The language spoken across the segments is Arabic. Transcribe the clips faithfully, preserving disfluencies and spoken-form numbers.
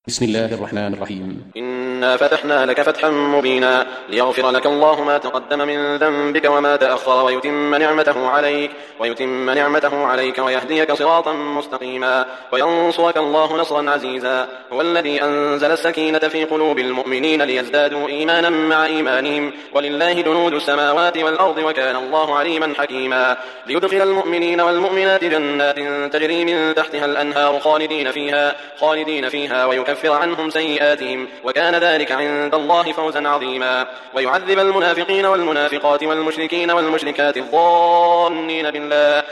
بسم الله الرحمن الرحيم. إنا فتحنا لك فتحا مبينا ليغفر لك الله ما تقدم من ذنبك وما تأخر ويتم نعمته عليك ويتم نعمته عليك ويهديك صراطا مستقيما وينصرك الله نصرا عزيزا. هو الذي أنزل السكينة في قلوب المؤمنين ليزدادوا إيمانا مع إيمانهم ولله جنود السماوات والأرض وكان الله عليما حكيما. ليدخل المؤمنين والمؤمنات جنات تجري من تحتها الأنهار خالدين فيها خالدين فيها ويكفر عنهم سيئاتهم وكان ذلك عند الله فوزا عظيما. ويعذب المنافقين والمنافقات والمشركين والمشركات الظانين بالله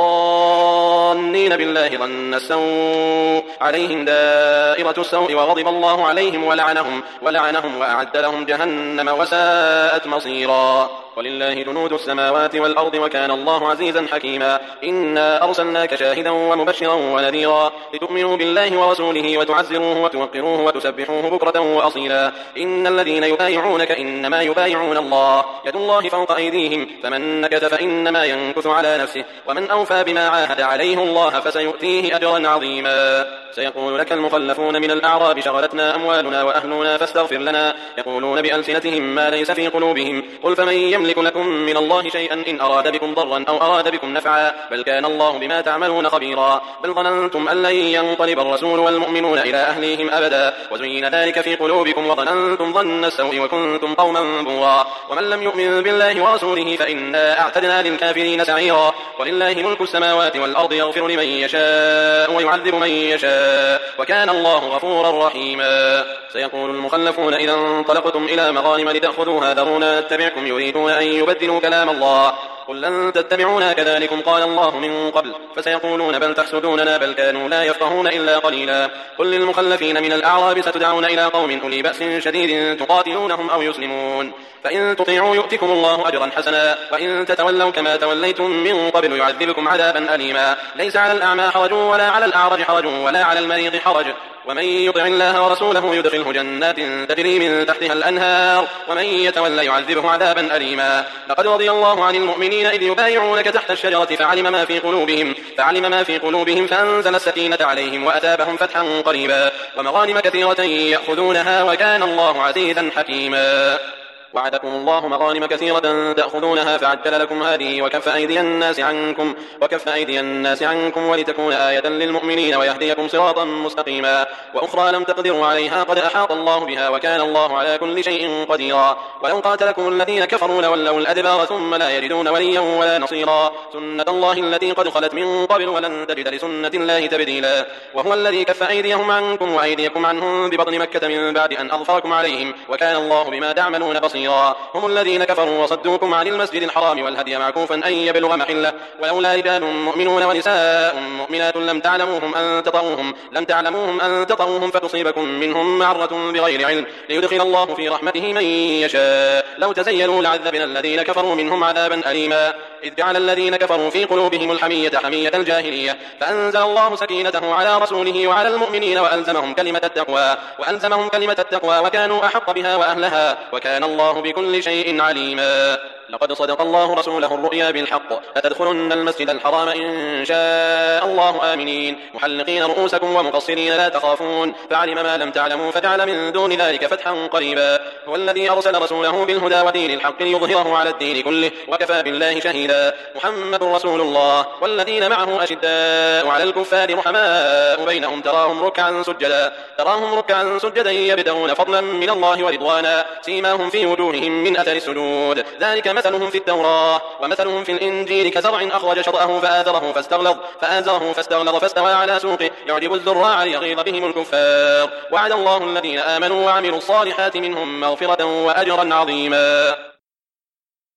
الظانين بالله ظن السوء عليهم دائرة السوء وغضب الله عليهم ولعنهم ولعنهم وأعد لهم جهنم وساءت مصيرا. ولله جنود السماوات والأرض وكان الله عزيزا حكيما. إنا أرسلناك شاهدا ومبشرا ونذيرا لتؤمنوا بالله ورسوله وتعزروه وتوقروه وتسبحوه بكرة وأصيلا. إن الذين يبايعونك إنما يبايعون الله يد الله فوق أيديهم فمن نكث فإنما ينكث على نفسه ومن أوفى بما عاهد عليه الله فسيؤتيه أجرا عظيما. سيقول لك المخلفون من الأعراب شغلتنا أموالنا وأهلنا فاستغفر لنا يقولون بألسنتهم ما ليس في قلوبهم قل فمن يملك لكم من الله شيئا إن أراد بكم ضرا أو أراد بكم نفعا بل كان الله بما تعملون خبيرا. بل ظننتم أن لن ينقلب الرسول والمؤمنون إلى أهليهم أبدا وزين ذلك في قلوبكم وظننتم ظن السوء وكنتم قوما بورا. ومن لم يؤمن بالله ورسوله فإنا أعتدنا للكافرين سعيرا. ولله ملك السماوات والأرض يغفر لمن يشاء ويعذب من يشاء وكان الله غفورا رحيما. سيقول المخلفون إذا انطلقتم إلى مغانم لتأخذوها ذرونا نتبعكم يريدون أن يبدلوا كلام الله قل لن تتبعونا كذلكم قال الله من قبل فسيقولون بل تحسدوننا بل كانوا لا يفقهون إلا قليلا. قل للمخلفين من الأعراب ستدعون إلى قوم أولي بأس شديد تقاتلونهم أو يسلمون فإن تطيعوا يؤتكم الله أجرا حسنا وإن تتولوا كما توليتم من قبل يعذبكم عذابا أليما. ليس على الأعمى حرج ولا على الأعرج حرج ولا على المريض حرج ومن يطع الله ورسوله يدخله جنات تجري من تحتها الأنهار ومن يتولى يعذبه عذابا أليما. لقد رضي الله عن المؤمنين إذ يبايعونك تحت الشجرة فعلم ما في قلوبهم فعلم ما في قلوبهم فأنزل السكينة عليهم وأثابهم فتحا قريبا ومغانم كثيرة يأخذونها وكان الله عزيزا حكيما. وعدكم الله مغانم كثيرة تأخذونها فعجل لكم هذه وكف أيدي الناس عنكم وكف أيدي الناس عنكم ولتكون آية للمؤمنين ويهديكم صراطا مستقيما. وأخرى لم تقدروا عليها قد أحاط الله بها وكان الله على كل شيء قديرا. ولو قاتلكم الذين كفروا لولوا الأدبار ثم لا يجدون وليا ولا نصيرا. سنة الله التي قد خلت من قبل ولن تجد لسنة الله تبديلا. وهو الذي كف أيديهم عنكم وأيديكم عنهم ببطن مكة من بعد أن أظفركم عليهم وكان الله بما تعملون بصيرا. هم الذين كفروا وصدوكم عن المسجد الحرام والهدي معكوفا أن يبلغ محله ولولا رجال مؤمنون ونساء مؤمنات لم تعلموهم أن تطؤوهم لم تعلموهم أن تطؤوهم فتصيبكم منهم معرة بغير علم ليدخل الله في رحمته من يشاء. لو تزينوا لعذبنا الذين كفروا منهم عذابا أليما. إذ جعل الذين كفروا في قلوبهم الحمية حمية الجاهلية فأنزل الله سكينته على رسوله وعلى المؤمنين وألزمهم كلمة التقوى وألزمهم كلمة التقوى وكانوا أحق بها وأهلها وكان الله بكل شيء عليما. لقد صدق الله رسوله الرؤيا بالحق لتدخلن المسجد الحرام إن شاء الله آمنين محلقين رؤوسكم ومقصرين لا تخافون فعلم ما لم تعلموا فجعل من دون ذلك فتحا قريبا. هو الذي أرسل رسوله بالهدى ودين الحق ليظهره على الدين كله وكفى بالله شهيدا. محمد رسول الله والذين معه أشداء على الكفار رحماء بينهم تراهم ركعا سجدا تراهم ركعا سجدا يبتغون فضلا من الله ورضوانا سيماهم في وجوههم من أثر السجود ذلك مثلهم في التوراة ومثلهم في الإنجيل كزرع أخرج شطأه فآزره فاستغلظ فآزره فاستغلظ فاستوى على سوقه يعجب الزراع ليغيظ بهم الكفار. وعد الله الذين آمنوا وعملوا الصالحات منهم مغفرة وأجرا عظيما.